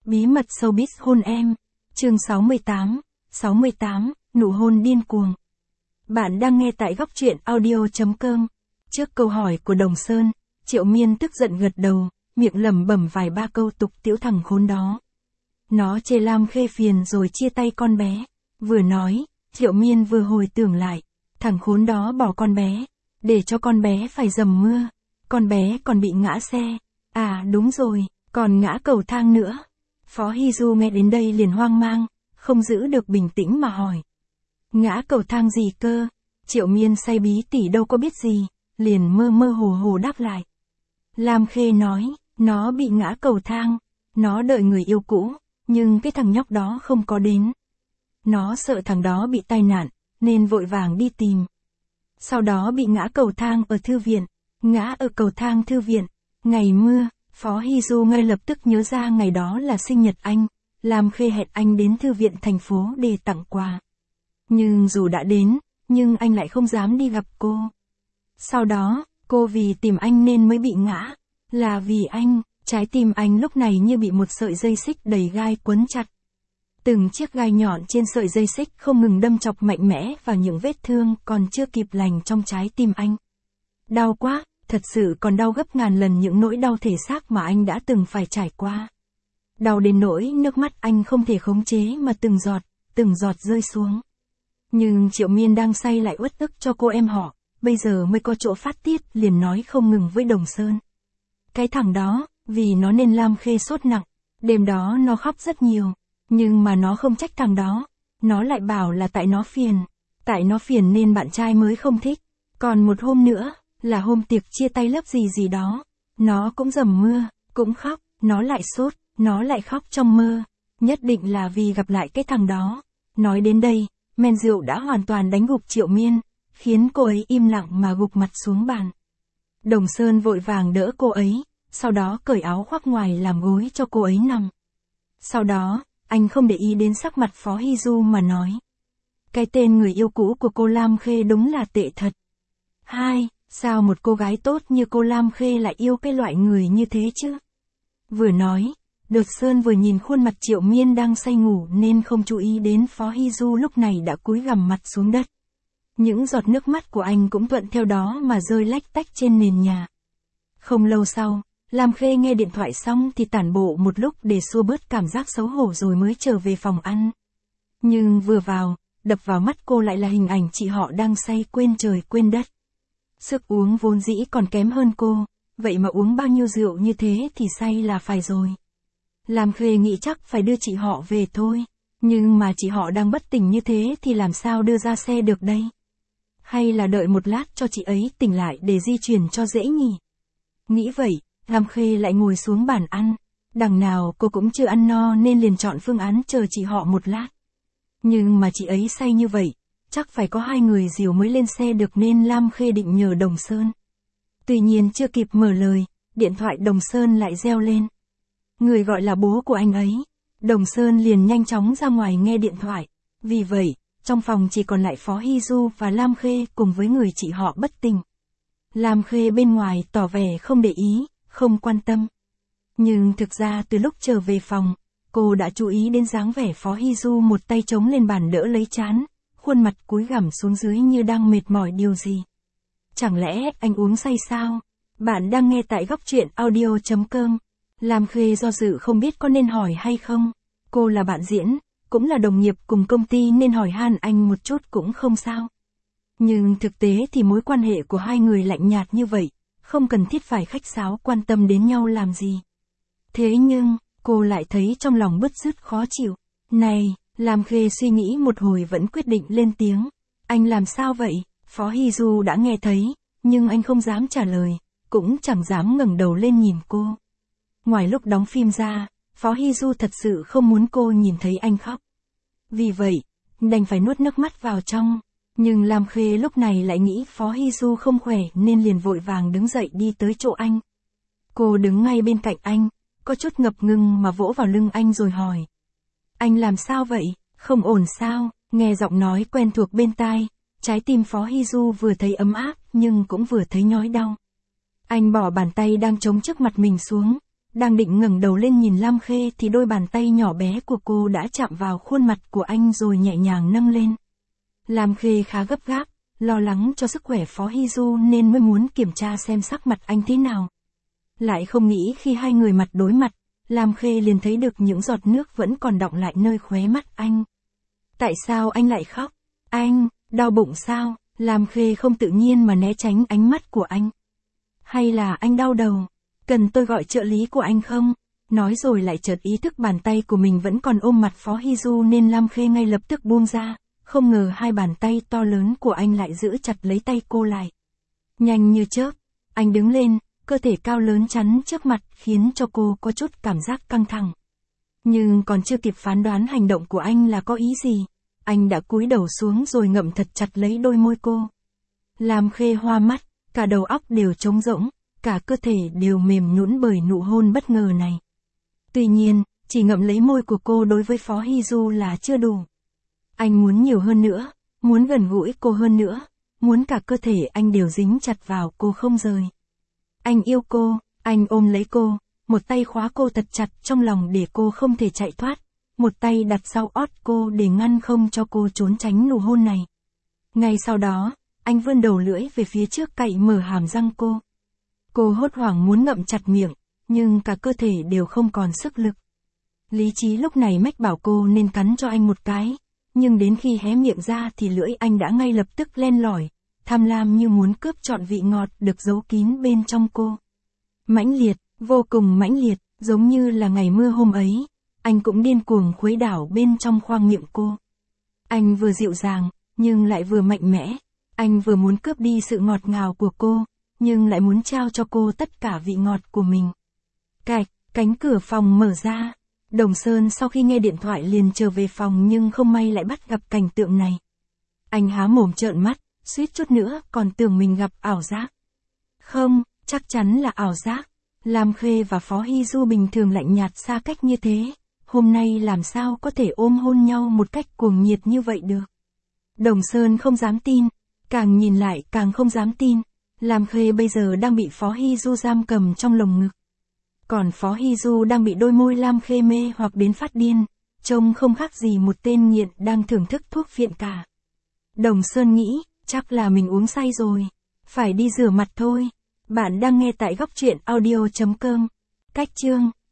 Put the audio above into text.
Bí mật showbiz hôn em. Chương 68, nụ hôn điên cuồng. Bạn đang nghe tại góc truyện audio.com. Trước câu hỏi của Đồng Sơn, Triệu Miên tức giận gật đầu, miệng lẩm bẩm vài ba câu tục tĩu thằng khốn đó. Nó chê Lam Khê phiền rồi chia tay con bé. Vừa nói, Triệu Miên vừa hồi tưởng lại, thằng khốn đó bỏ con bé, để cho con bé phải dầm mưa. Con bé còn bị ngã xe. À đúng rồi, còn ngã cầu thang nữa. Phó Hy Du nghe đến đây liền hoang mang, không giữ được bình tĩnh mà hỏi. Ngã cầu thang gì cơ? Triệu Miên say bí tỉ đâu có biết gì, liền mơ mơ hồ hồ đáp lại. Lam Khê nói, nó bị ngã cầu thang, nó đợi người yêu cũ, nhưng cái thằng nhóc đó không có đến. Nó sợ thằng đó bị tai nạn, nên vội vàng đi tìm. Sau đó bị ngã cầu thang ở thư viện, ngã ở cầu thang thư viện, ngày mưa. Phó Hy Du ngay lập tức nhớ ra ngày đó là sinh nhật anh, Lam Khê hẹn anh đến thư viện thành phố để tặng quà. Nhưng dù đã đến, nhưng anh lại không dám đi gặp cô. Sau đó, cô vì tìm anh nên mới bị ngã. Là vì anh, trái tim anh lúc này như bị một sợi dây xích đầy gai quấn chặt. Từng chiếc gai nhọn trên sợi dây xích không ngừng đâm chọc mạnh mẽ vào những vết thương còn chưa kịp lành trong trái tim anh. Đau quá! Thật sự còn đau gấp ngàn lần những nỗi đau thể xác mà anh đã từng phải trải qua. Đau đến nỗi nước mắt anh không thể khống chế mà từng giọt rơi xuống. Nhưng Triệu Miên đang say lại uất ức cho cô em họ, bây giờ mới có chỗ phát tiết liền nói không ngừng với Đồng Sơn. Cái thằng đó, vì nó nên Lam Khê sốt nặng, đêm đó nó khóc rất nhiều, nhưng mà nó không trách thằng đó, nó lại bảo là tại nó phiền nên bạn trai mới không thích. Còn một hôm nữa, là hôm tiệc chia tay lớp gì đó, nó cũng dầm mưa, cũng khóc, nó lại sốt, nó lại khóc trong mơ, nhất định là vì gặp lại cái thằng đó. Nói đến đây, men rượu đã hoàn toàn đánh gục Triệu Miên, khiến cô ấy im lặng mà gục mặt xuống bàn. Đồng Sơn vội vàng đỡ cô ấy, sau đó cởi áo khoác ngoài làm gối cho cô ấy nằm. Sau đó, anh không để ý đến sắc mặt Phó Hy Du mà nói. Cái tên người yêu cũ của cô Lam Khê đúng là tệ thật. Sao một cô gái tốt như cô Lam Khê lại yêu cái loại người như thế chứ? Vừa nói, Đột Sơn vừa nhìn khuôn mặt Triệu Miên đang say ngủ nên không chú ý đến Phó Hy Du lúc này đã cúi gằm mặt xuống đất. Những giọt nước mắt của anh cũng thuận theo đó mà rơi lách tách trên nền nhà. Không lâu sau, Lam Khê nghe điện thoại xong thì tản bộ một lúc để xua bớt cảm giác xấu hổ rồi mới trở về phòng ăn. Nhưng vừa vào, đập vào mắt cô lại là hình ảnh chị họ đang say quên trời quên đất. Sức uống vốn dĩ còn kém hơn cô, vậy mà uống bao nhiêu rượu như thế thì say là phải rồi. Lam Khê nghĩ chắc phải đưa chị họ về thôi, nhưng mà chị họ đang bất tỉnh như thế thì làm sao đưa ra xe được đây? Hay là đợi một lát cho chị ấy tỉnh lại để di chuyển cho dễ nhỉ? Nghĩ vậy, Lam Khê lại ngồi xuống bàn ăn, đằng nào cô cũng chưa ăn no nên liền chọn phương án chờ chị họ một lát. Nhưng mà chị ấy say như vậy, chắc phải có hai người dìu mới lên xe được nên Lam Khê định nhờ Đồng Sơn. Tuy nhiên chưa kịp mở lời, điện thoại Đồng Sơn lại reo lên. Người gọi là bố của anh ấy. Đồng Sơn liền nhanh chóng ra ngoài nghe điện thoại. Vì vậy, trong phòng chỉ còn lại Phó Hy Du và Lam Khê cùng với người chị họ bất tỉnh. Lam Khê bên ngoài tỏ vẻ không để ý, không quan tâm. Nhưng thực ra từ lúc trở về phòng, cô đã chú ý đến dáng vẻ Phó Hy Du một tay chống lên bàn đỡ lấy trán, khuôn mặt cúi gằm xuống dưới như đang mệt mỏi điều gì. Chẳng lẽ anh uống say sao? Bạn đang nghe tại góc truyện audio.com. Lam Khê do dự không biết có nên hỏi hay không. Cô là bạn diễn, cũng là đồng nghiệp cùng công ty nên hỏi han anh một chút cũng không sao. Nhưng thực tế thì mối quan hệ của hai người lạnh nhạt như vậy, không cần thiết phải khách sáo quan tâm đến nhau làm gì. Thế nhưng, cô lại thấy trong lòng bứt rứt khó chịu. Này, Lam Khê suy nghĩ một hồi vẫn quyết định lên tiếng. Anh làm sao vậy? Phó Hy Du đã nghe thấy, nhưng anh không dám trả lời, cũng chẳng dám ngẩng đầu lên nhìn cô. Ngoài lúc đóng phim ra, Phó Hy Du thật sự không muốn cô nhìn thấy anh khóc. Vì vậy, đành phải nuốt nước mắt vào trong. Nhưng Lam Khê lúc này lại nghĩ Phó Hy Du không khỏe nên liền vội vàng đứng dậy đi tới chỗ anh. Cô đứng ngay bên cạnh anh, có chút ngập ngừng mà vỗ vào lưng anh rồi hỏi. Anh làm sao vậy? Không ổn sao? Nghe giọng nói quen thuộc bên tai, trái tim Phó Hy Du vừa thấy ấm áp nhưng cũng vừa thấy nhói đau. Anh bỏ bàn tay đang chống trước mặt mình xuống, đang định ngẩng đầu lên nhìn Lam Khê thì đôi bàn tay nhỏ bé của cô đã chạm vào khuôn mặt của anh rồi nhẹ nhàng nâng lên. Lam Khê khá gấp gáp, lo lắng cho sức khỏe Phó Hy Du nên mới muốn kiểm tra xem sắc mặt anh thế nào. Lại không nghĩ khi hai người mặt đối mặt, Lam Khê liền thấy được những giọt nước vẫn còn đọng lại nơi khóe mắt anh. Tại sao anh lại khóc? Anh, đau bụng sao? Lam Khê không tự nhiên mà né tránh ánh mắt của anh. Hay là anh đau đầu? Cần tôi gọi trợ lý của anh không? Nói rồi lại chợt ý thức bàn tay của mình vẫn còn ôm mặt Phó Hy Du nên Lam Khê ngay lập tức buông ra, không ngờ hai bàn tay to lớn của anh lại giữ chặt lấy tay cô lại. Nhanh như chớp, anh đứng lên, cơ thể cao lớn chắn trước mặt khiến cho cô có chút cảm giác căng thẳng. Nhưng còn chưa kịp phán đoán hành động của anh là có ý gì, anh đã cúi đầu xuống rồi ngậm thật chặt lấy đôi môi cô. Lam Khê hoa mắt, cả đầu óc đều trống rỗng, cả cơ thể đều mềm nhũn bởi nụ hôn bất ngờ này. Tuy nhiên, chỉ ngậm lấy môi của cô đối với Phó Hy Du là chưa đủ. Anh muốn nhiều hơn nữa, muốn gần gũi cô hơn nữa, muốn cả cơ thể anh đều dính chặt vào cô không rời. Anh yêu cô, anh ôm lấy cô, một tay khóa cô thật chặt trong lòng để cô không thể chạy thoát, một tay đặt sau ót cô để ngăn không cho cô trốn tránh nụ hôn này. Ngay sau đó, anh vươn đầu lưỡi về phía trước cạy mở hàm răng cô. Cô hốt hoảng muốn ngậm chặt miệng, nhưng cả cơ thể đều không còn sức lực. Lý trí lúc này mách bảo cô nên cắn cho anh một cái, nhưng đến khi hé miệng ra thì lưỡi anh đã ngay lập tức len lỏi, tham lam như muốn cướp trọn vị ngọt được giấu kín bên trong cô. Mãnh liệt, vô cùng mãnh liệt, giống như là ngày mưa hôm ấy, anh cũng điên cuồng khuấy đảo bên trong khoang miệng cô. Anh vừa dịu dàng, nhưng lại vừa mạnh mẽ, anh vừa muốn cướp đi sự ngọt ngào của cô, nhưng lại muốn trao cho cô tất cả vị ngọt của mình. Cạch, cánh cửa phòng mở ra. Đồng Sơn sau khi nghe điện thoại liền trở về phòng nhưng không may lại bắt gặp cảnh tượng này. Anh há mồm trợn mắt, suýt chút nữa còn tưởng mình gặp ảo giác. Không, chắc chắn là ảo giác. Lam Khê và Phó Hy Du bình thường lạnh nhạt xa cách như thế, hôm nay làm sao có thể ôm hôn nhau một cách cuồng nhiệt như vậy được. Đồng Sơn không dám tin, càng nhìn lại càng không dám tin. Lam Khê bây giờ đang bị Phó Hy Du giam cầm trong lồng ngực. Còn Phó Hy Du đang bị đôi môi Lam Khê mê hoặc đến phát điên, trông không khác gì một tên nghiện đang thưởng thức thuốc phiện cả. Đồng Sơn nghĩ, chắc là mình uống say rồi, phải đi rửa mặt thôi. Bạn đang nghe tại góc truyện audio.com. Cách chương